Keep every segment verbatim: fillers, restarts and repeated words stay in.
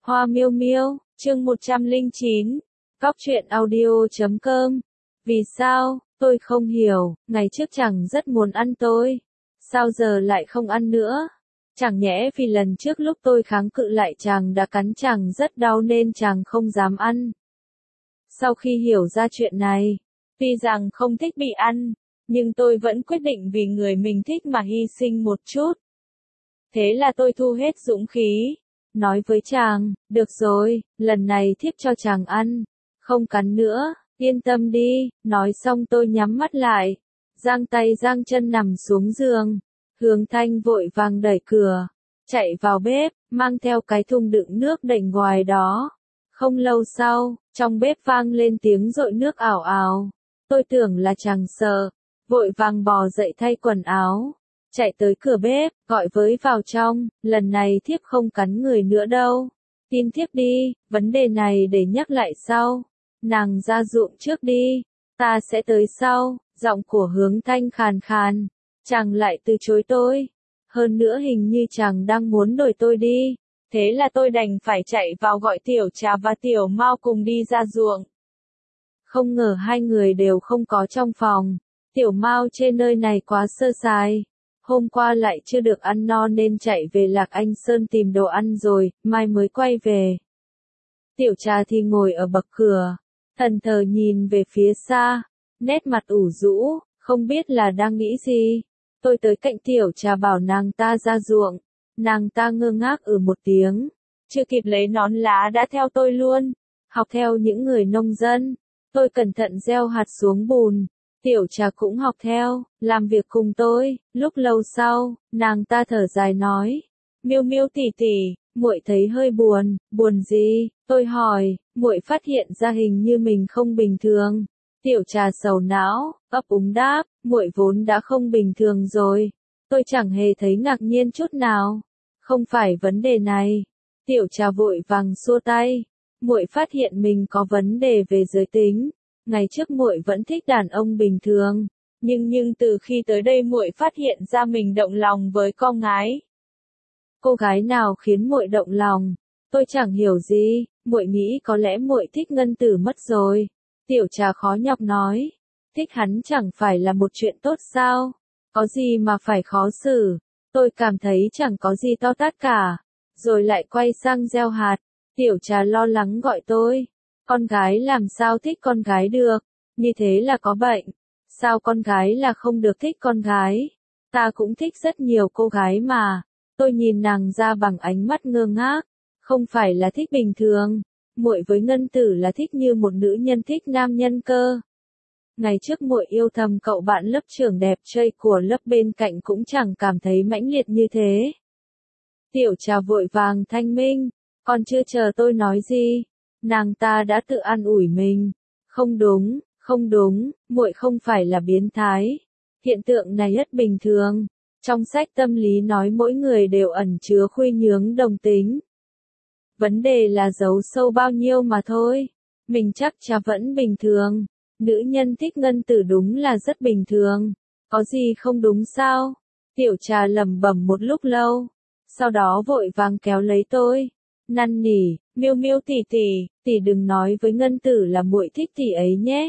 Hoa miêu miêu, chương một trăm lẻ chín, Cóc truyện audio chấm com. Vì sao, tôi không hiểu, ngày trước chàng rất muốn ăn tôi. Sao giờ lại không ăn nữa? Chẳng nhẽ vì lần trước lúc tôi kháng cự lại chàng đã cắn chàng rất đau nên chàng không dám ăn. Sau khi hiểu ra chuyện này, tuy rằng không thích bị ăn, nhưng tôi vẫn quyết định vì người mình thích mà hy sinh một chút. Thế là tôi thu hết dũng khí, nói với chàng, được rồi, lần này thiếp cho chàng ăn, không cắn nữa, yên tâm đi. Nói xong tôi nhắm mắt lại, giang tay giang chân nằm xuống giường. Hướng Thanh vội vàng đẩy cửa, chạy vào bếp, mang theo cái thùng đựng nước đẩy ngoài đó. Không lâu sau, trong bếp vang lên tiếng dội nước ào ào. Tôi tưởng là chàng sợ, vội vàng bò dậy thay quần áo, chạy tới cửa bếp, gọi với vào trong, lần này thiếp không cắn người nữa đâu. Tin thiếp đi, vấn đề này để nhắc lại sau. Nàng ra ruộng trước đi, ta sẽ tới sau. Giọng của Hướng Thanh khàn khàn, chàng lại từ chối tôi. Hơn nữa hình như chàng đang muốn đuổi tôi đi. Thế là tôi đành phải chạy vào gọi Tiểu Trà và Tiểu Mao cùng đi ra ruộng. Không ngờ hai người đều không có trong phòng. Tiểu Mao trên nơi này quá sơ sài. Hôm qua lại chưa được ăn no nên chạy về Lạc Anh Sơn tìm đồ ăn rồi, mai mới quay về. Tiểu Trà thì ngồi ở bậc cửa, thần thờ nhìn về phía xa, nét mặt ủ rũ, không biết là đang nghĩ gì. Tôi tới cạnh Tiểu Trà bảo nàng ta ra ruộng, nàng ta ngơ ngác ừ một tiếng, chưa kịp lấy nón lá đã theo tôi luôn, học theo những người nông dân. Tôi cẩn thận gieo hạt xuống bùn. Tiểu Trà cũng học theo, làm việc cùng tôi. Lúc lâu sau, nàng ta thở dài nói, miêu miêu tỷ tỷ, muội thấy hơi buồn. Buồn gì? Tôi hỏi. Muội phát hiện ra hình như mình không bình thường. Tiểu Trà sầu não, ấp úng đáp, muội vốn đã không bình thường rồi. Tôi chẳng hề thấy ngạc nhiên chút nào. Không phải vấn đề này. Tiểu Trà vội vàng xua tay. Muội phát hiện mình có vấn đề về giới tính. Ngày trước muội vẫn thích đàn ông bình thường, nhưng nhưng từ khi tới đây muội phát hiện ra mình động lòng với con gái. Cô gái nào khiến muội động lòng? Tôi chẳng hiểu gì, muội nghĩ có lẽ muội thích Ngân Tử mất rồi. Tiểu Trà khó nhọc nói, thích hắn chẳng phải là một chuyện tốt sao? Có gì mà phải khó xử? Tôi cảm thấy chẳng có gì to tát cả. Rồi lại quay sang gieo hạt. Tiểu Trà lo lắng gọi tôi. Con gái làm sao thích con gái được, như thế là có bệnh. Sao con gái là không được thích con gái? Ta cũng thích rất nhiều cô gái mà. Tôi nhìn nàng ra bằng ánh mắt ngơ ngác, không phải là thích bình thường. Muội với Ngân Tử là thích như một nữ nhân thích nam nhân cơ. Ngày trước muội yêu thầm cậu bạn lớp trưởng đẹp trai của lớp bên cạnh cũng chẳng cảm thấy mãnh liệt như thế. Tiểu Trà vội vàng thanh minh, còn chưa chờ tôi nói gì, nàng ta đã tự an ủi mình. Không đúng, không đúng, muội không phải là biến thái. Hiện tượng này rất bình thường. Trong sách tâm lý nói mỗi người đều ẩn chứa khuynh hướng đồng tính. Vấn đề là giấu sâu bao nhiêu mà thôi. Mình chắc chắn vẫn bình thường. Nữ nhân thích Ngân Tử đúng là rất bình thường. Có gì không đúng sao? Tiểu Trà lẩm bẩm một lúc lâu. Sau đó vội vàng kéo lấy tôi. Năn nỉ, miêu miêu tỷ tỷ, tỷ đừng nói với Ngân Tử là muội thích tỷ ấy nhé.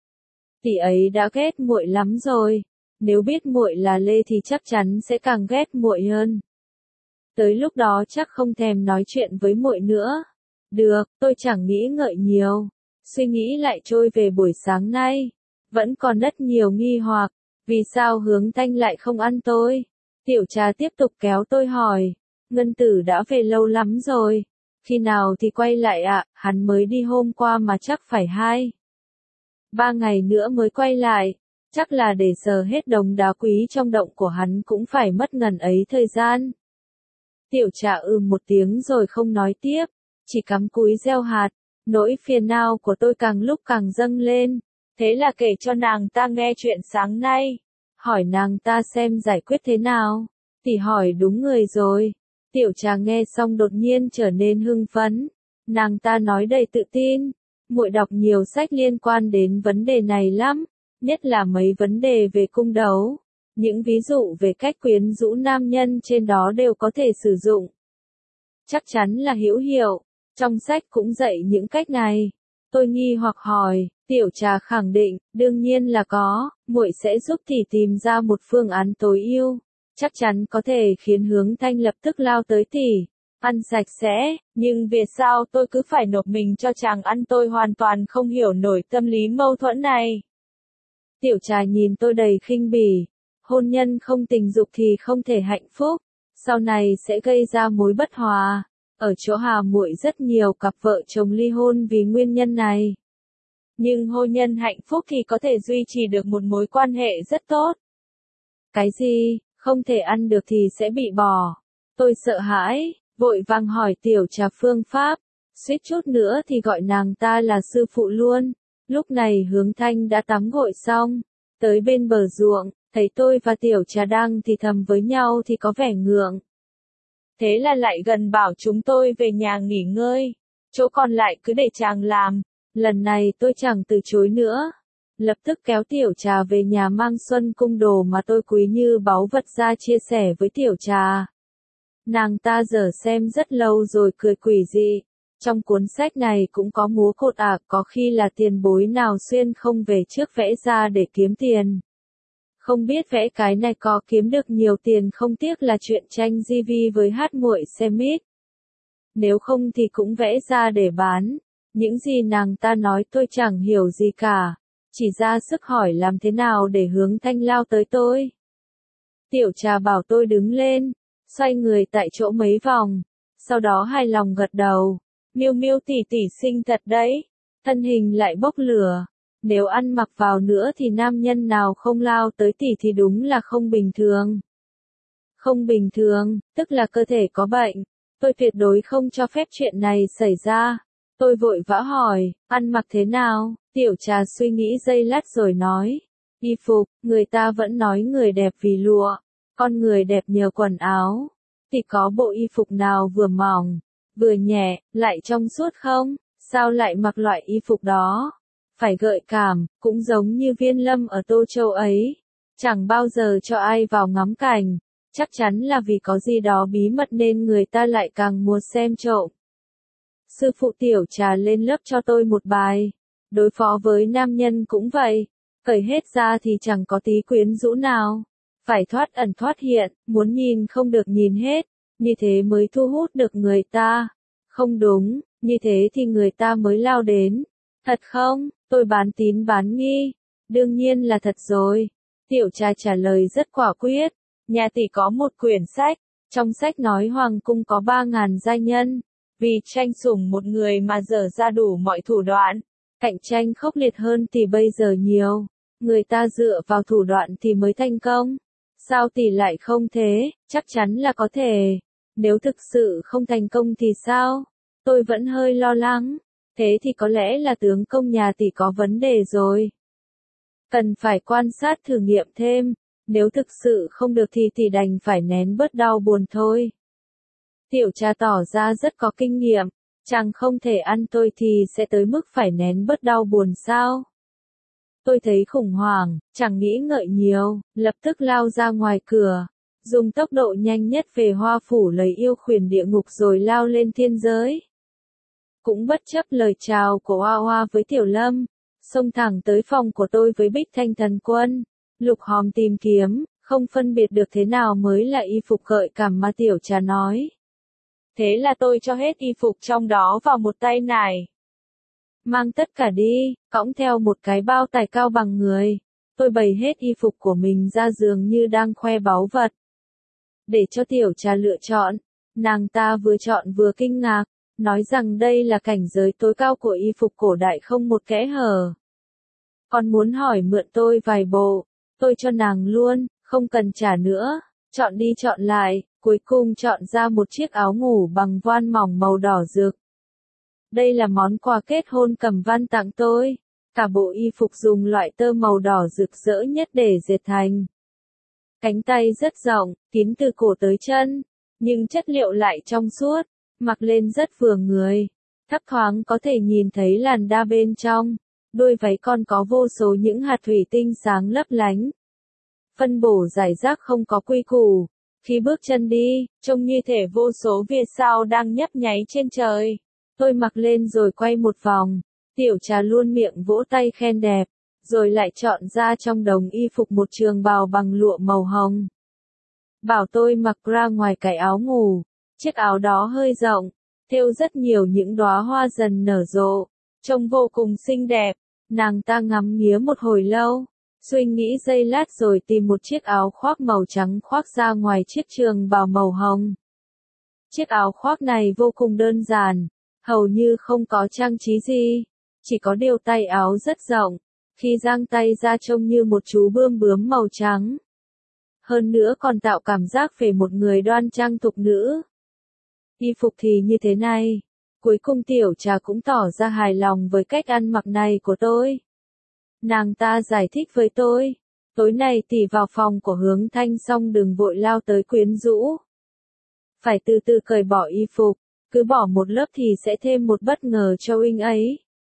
Tỷ ấy đã ghét muội lắm rồi. Nếu biết muội là Lê thì chắc chắn sẽ càng ghét muội hơn. Tới lúc đó chắc không thèm nói chuyện với muội nữa. Được, tôi chẳng nghĩ ngợi nhiều. Suy nghĩ lại trôi về buổi sáng nay. Vẫn còn rất nhiều nghi hoặc. Vì sao Hướng Thanh lại không ăn tôi? Tiểu Trà tiếp tục kéo tôi hỏi. Ngân Tử đã về lâu lắm rồi. Khi nào thì quay lại ạ? À? Hắn mới đi hôm qua mà chắc phải hai. Ba ngày nữa mới quay lại. Chắc là để sờ hết đống đá quý trong động của hắn cũng phải mất ngần ấy thời gian. Tiểu Trà ừ một tiếng rồi không nói tiếp, chỉ cắm cúi gieo hạt. Nỗi phiền não của tôi càng lúc càng dâng lên. Thế là kể cho nàng ta nghe chuyện sáng nay. Hỏi nàng ta xem giải quyết thế nào. Tỷ hỏi đúng người rồi. Tiểu Trà nghe xong đột nhiên trở nên hưng phấn. Nàng ta nói đầy tự tin. Muội đọc nhiều sách liên quan đến vấn đề này lắm. Nhất là mấy vấn đề về cung đấu. Những ví dụ về cách quyến rũ nam nhân trên đó đều có thể sử dụng. Chắc chắn là hữu hiệu. Trong sách cũng dạy những cách này. Tôi nghi hoặc hỏi, Tiểu Trà khẳng định, đương nhiên là có, muội sẽ giúp tỷ tìm ra một phương án tối ưu, chắc chắn có thể khiến Hướng Thanh lập tức lao tới tỷ, ăn sạch sẽ, nhưng vì sao tôi cứ phải nộp mình cho chàng ăn, tôi hoàn toàn không hiểu nổi tâm lý mâu thuẫn này. Tiểu Trà nhìn tôi đầy khinh bỉ, hôn nhân không tình dục thì không thể hạnh phúc, sau này sẽ gây ra mối bất hòa. Ở chỗ Hà muội rất nhiều cặp vợ chồng ly hôn vì nguyên nhân này. Nhưng hôn nhân hạnh phúc thì có thể duy trì được một mối quan hệ rất tốt. Cái gì, không thể ăn được thì sẽ bị bỏ. Tôi sợ hãi, vội vàng hỏi Tiểu Trà phương pháp, suýt chút nữa thì gọi nàng ta là sư phụ luôn. Lúc này Hướng Thanh đã tắm gội xong, tới bên bờ ruộng, thấy tôi và Tiểu Trà đang thì thầm với nhau thì có vẻ ngượng. Thế là lại gần bảo chúng tôi về nhà nghỉ ngơi, chỗ còn lại cứ để chàng làm. Lần này tôi chẳng từ chối nữa, lập tức kéo Tiểu Trà về nhà mang Xuân Cung đồ mà tôi quý như báu vật ra chia sẻ với Tiểu Trà. Nàng ta dở xem rất lâu rồi cười quỷ dị. Trong cuốn sách này cũng có múa cột ạc, có khi là tiền bối nào xuyên không về trước vẽ ra để kiếm tiền. Không biết vẽ cái này có kiếm được nhiều tiền không, tiếc là chuyện tranh gi vi với hát muội xem ít. Nếu không thì cũng vẽ ra để bán. Những gì nàng ta nói tôi chẳng hiểu gì cả. Chỉ ra sức hỏi làm thế nào để Hướng Thanh lao tới tôi. Tiểu Trà bảo tôi đứng lên, xoay người tại chỗ mấy vòng. Sau đó hài lòng gật đầu. Miêu Miêu tỷ tỷ xinh thật đấy. Thân hình lại bốc lửa. Nếu ăn mặc vào nữa thì nam nhân nào không lao tới tỷ thì đúng là không bình thường. Không bình thường, tức là cơ thể có bệnh. Tôi tuyệt đối không cho phép chuyện này xảy ra. Tôi vội vã hỏi, ăn mặc thế nào? Tiểu Trà suy nghĩ giây lát rồi nói. Y phục, người ta vẫn nói người đẹp vì lụa, con người đẹp nhờ quần áo. Thì có bộ y phục nào vừa mỏng, vừa nhẹ, lại trong suốt không? Sao lại mặc loại y phục đó? Phải gợi cảm, cũng giống như Viên Lâm ở Tô Châu ấy. Chẳng bao giờ cho ai vào ngắm cảnh. Chắc chắn là vì có gì đó bí mật nên người ta lại càng muốn xem trộm. Sư phụ Tiểu Trà lên lớp cho tôi một bài. Đối phó với nam nhân cũng vậy. Cởi hết ra thì chẳng có tí quyến rũ nào. Phải thoát ẩn thoát hiện, muốn nhìn không được nhìn hết. Như thế mới thu hút được người ta. Không đúng, như thế thì người ta mới lao đến. Thật không? Tôi bán tín bán nghi. Đương nhiên là thật rồi. Tiểu Trà trả lời rất quả quyết. Nhà tỷ có một quyển sách. Trong sách nói hoàng cung có ba ngàn giai nhân. Vì tranh sủng một người mà dở ra đủ mọi thủ đoạn. Cạnh tranh khốc liệt hơn thì bây giờ nhiều. Người ta dựa vào thủ đoạn thì mới thành công. Sao tỷ lại không thế? Chắc chắn là có thể. Nếu thực sự không thành công thì sao? Tôi vẫn hơi lo lắng. Thế thì có lẽ là tướng công nhà tỷ có vấn đề rồi. Cần phải quan sát thử nghiệm thêm. Nếu thực sự không được thì tỷ đành phải nén bớt đau buồn thôi. Tiểu Trà tỏ ra rất có kinh nghiệm. Chàng không thể ăn tôi thì sẽ tới mức phải nén bớt đau buồn sao? Tôi thấy khủng hoảng, chẳng nghĩ ngợi nhiều, lập tức lao ra ngoài cửa. Dùng tốc độ nhanh nhất về Hoa Phủ lấy yêu khuyển địa ngục rồi lao lên thiên giới. Cũng bất chấp lời chào của Hoa Hoa với Tiểu Lâm, xông thẳng tới phòng của tôi với Bích Thanh Thần Quân. Lục hòm tìm kiếm, không phân biệt được thế nào mới là y phục gợi cảm mà Tiểu Trà nói. Thế là tôi cho hết y phục trong đó vào một tay nải. Mang tất cả đi, cõng theo một cái bao tải cao bằng người. Tôi bày hết y phục của mình ra giường như đang khoe báu vật. Để cho Tiểu Trà lựa chọn, nàng ta vừa chọn vừa kinh ngạc, nói rằng đây là cảnh giới tối cao của y phục cổ đại không một kẽ hở. Còn muốn hỏi mượn tôi vài bộ, tôi cho nàng luôn, không cần trả nữa. Chọn đi chọn lại, cuối cùng chọn ra một chiếc áo ngủ bằng voan mỏng màu đỏ rực. Đây là món quà kết hôn Cẩm Văn tặng tôi. Cả bộ y phục dùng loại tơ màu đỏ rực rỡ nhất để dệt thành. Cánh tay rất rộng, kín từ cổ tới chân, nhưng chất liệu lại trong suốt, mặc lên rất vừa người. Thấp thoáng có thể nhìn thấy làn da bên trong, đôi váy còn có vô số những hạt thủy tinh sáng lấp lánh. Phân bổ rải rác không có quy củ. Khi bước chân đi, trông như thể vô số vì sao đang nhấp nháy trên trời. Tôi mặc lên rồi quay một vòng, Tiểu Trà luôn miệng vỗ tay khen đẹp, rồi lại chọn ra trong đống y phục một trường bào bằng lụa màu hồng. Bảo tôi mặc ra ngoài cái áo ngủ, chiếc áo đó hơi rộng, thêu rất nhiều những đóa hoa dần nở rộ, trông vô cùng xinh đẹp. Nàng ta ngắm nghía một hồi lâu, suy nghĩ giây lát rồi tìm một chiếc áo khoác màu trắng khoác ra ngoài chiếc trường bào màu hồng. Chiếc áo khoác này vô cùng đơn giản, hầu như không có trang trí gì, chỉ có điều tay áo rất rộng, khi giang tay ra trông như một chú bươm bướm màu trắng. Hơn nữa còn tạo cảm giác về một người đoan trang thục nữ. Y phục thì như thế này. Cuối cùng Tiểu Trà cũng tỏ ra hài lòng với cách ăn mặc này của tôi. Nàng ta giải thích với tôi, tối nay tỷ vào phòng của Hướng Thanh xong đừng vội lao tới quyến rũ. Phải từ từ cởi bỏ y phục, cứ bỏ một lớp thì sẽ thêm một bất ngờ cho huynh ấy.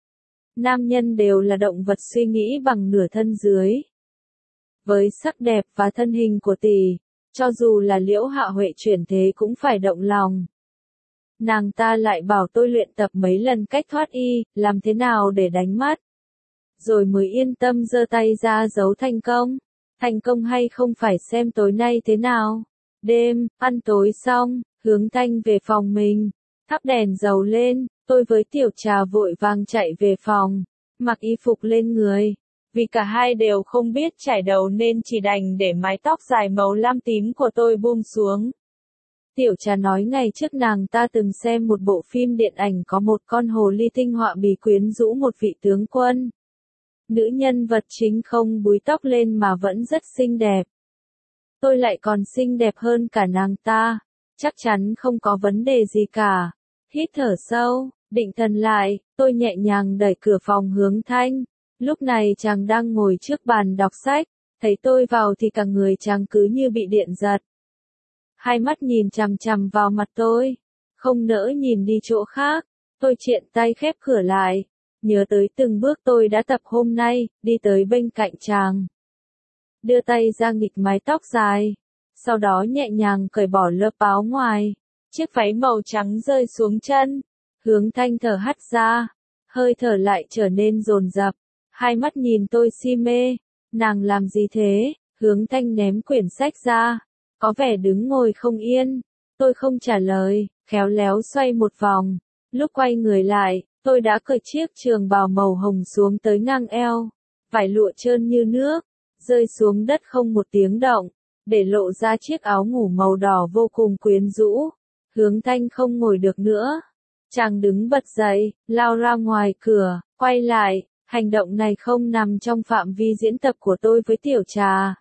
Nam nhân đều là động vật suy nghĩ bằng nửa thân dưới. Với sắc đẹp và thân hình của tỷ, cho dù là Liễu Hạ Huệ chuyển thế cũng phải động lòng. Nàng ta lại bảo tôi luyện tập mấy lần cách thoát y, làm thế nào để đánh mắt. Rồi mới yên tâm giơ tay ra dấu thành công. Thành công hay không phải xem tối nay thế nào. Đêm, ăn tối xong, Hướng Thanh về phòng mình. Thắp đèn dầu lên, tôi với Tiểu Trà vội vàng chạy về phòng, mặc y phục lên người. Vì cả hai đều không biết chải đầu nên chỉ đành để mái tóc dài màu lam tím của tôi buông xuống. Tiểu Trà nói ngày trước nàng ta từng xem một bộ phim điện ảnh có một con hồ ly tinh họa bì quyến rũ một vị tướng quân. Nữ nhân vật chính không búi tóc lên mà vẫn rất xinh đẹp. Tôi lại còn xinh đẹp hơn cả nàng ta, chắc chắn không có vấn đề gì cả. Hít thở sâu, định thần lại, tôi nhẹ nhàng đẩy cửa phòng Hướng Thanh. Lúc này chàng đang ngồi trước bàn đọc sách, thấy tôi vào thì cả người chàng cứ như bị điện giật. Hai mắt nhìn chằm chằm vào mặt tôi, không nỡ nhìn đi chỗ khác. Tôi triện tay khép cửa lại, nhớ tới từng bước tôi đã tập hôm nay, đi tới bên cạnh chàng. Đưa tay ra nghịch mái tóc dài, sau đó nhẹ nhàng cởi bỏ lớp áo ngoài, chiếc váy màu trắng rơi xuống chân. Hướng Thanh thở hắt ra, hơi thở lại trở nên dồn dập, hai mắt nhìn tôi si mê. Nàng làm gì thế? Hướng Thanh ném quyển sách ra, có vẻ đứng ngồi không yên. Tôi không trả lời, khéo léo xoay một vòng. Lúc quay người lại, tôi đã cởi chiếc trường bào màu hồng xuống tới ngang eo, vải lụa trơn như nước, rơi xuống đất không một tiếng động, để lộ ra chiếc áo ngủ màu đỏ vô cùng quyến rũ. Hướng Thanh không ngồi được nữa. Chàng đứng bật dậy, lao ra ngoài cửa, quay lại. Hành động này không nằm trong phạm vi diễn tập của tôi với Tiểu Trà.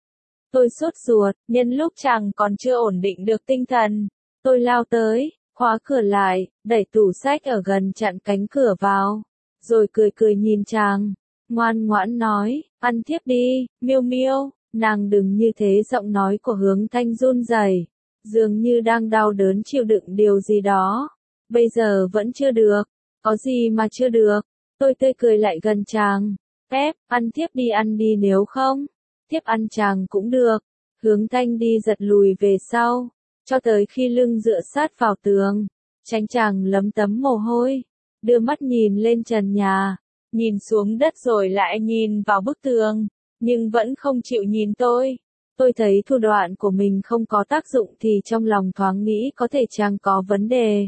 Tôi sốt ruột, nhân lúc chàng còn chưa ổn định được tinh thần. Tôi lao tới, khóa cửa lại, đẩy tủ sách ở gần chặn cánh cửa vào. Rồi cười cười nhìn chàng, ngoan ngoãn nói, ăn thiếp đi, miêu miêu. Nàng đừng như thế. Giọng nói của Hướng Thanh run rẩy, dường như đang đau đớn chịu đựng điều gì đó. Bây giờ vẫn chưa được. Có gì mà chưa được? Tôi tươi cười lại gần chàng. Phép, ăn thiếp đi ăn đi nếu không. Thiếp ăn chàng cũng được. Hướng Thanh đi giật lùi về sau, cho tới khi lưng dựa sát vào tường, tránh chàng lấm tấm mồ hôi. Đưa mắt nhìn lên trần nhà, nhìn xuống đất rồi lại nhìn vào bức tường, nhưng vẫn không chịu nhìn tôi. Tôi thấy thủ đoạn của mình không có tác dụng thì trong lòng thoáng nghĩ có thể chàng có vấn đề.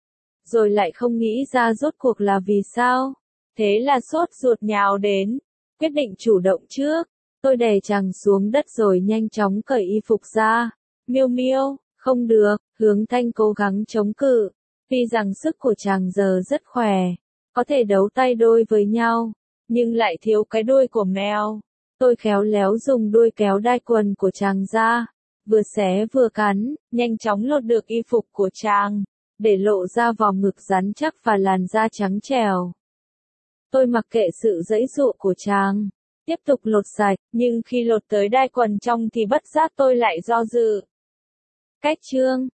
Rồi lại không nghĩ ra rốt cuộc là vì sao. Thế là sốt ruột nhào đến, quyết định chủ động trước. Tôi đè chàng xuống đất rồi nhanh chóng cởi y phục ra. Miêu miêu, không được. Hướng Thanh cố gắng chống cự. Tuy rằng sức của chàng giờ rất khỏe, có thể đấu tay đôi với nhau, nhưng lại thiếu cái đuôi của mèo. Tôi khéo léo dùng đuôi kéo đai quần của chàng ra, vừa xé vừa cắn, nhanh chóng lột được y phục của chàng, để lộ ra vòng ngực rắn chắc và làn da trắng trẻo. Tôi mặc kệ sự giãy giụa của chàng, tiếp tục lột sạch, nhưng khi lột tới đai quần trong thì bất giác tôi lại do dự. Cách chương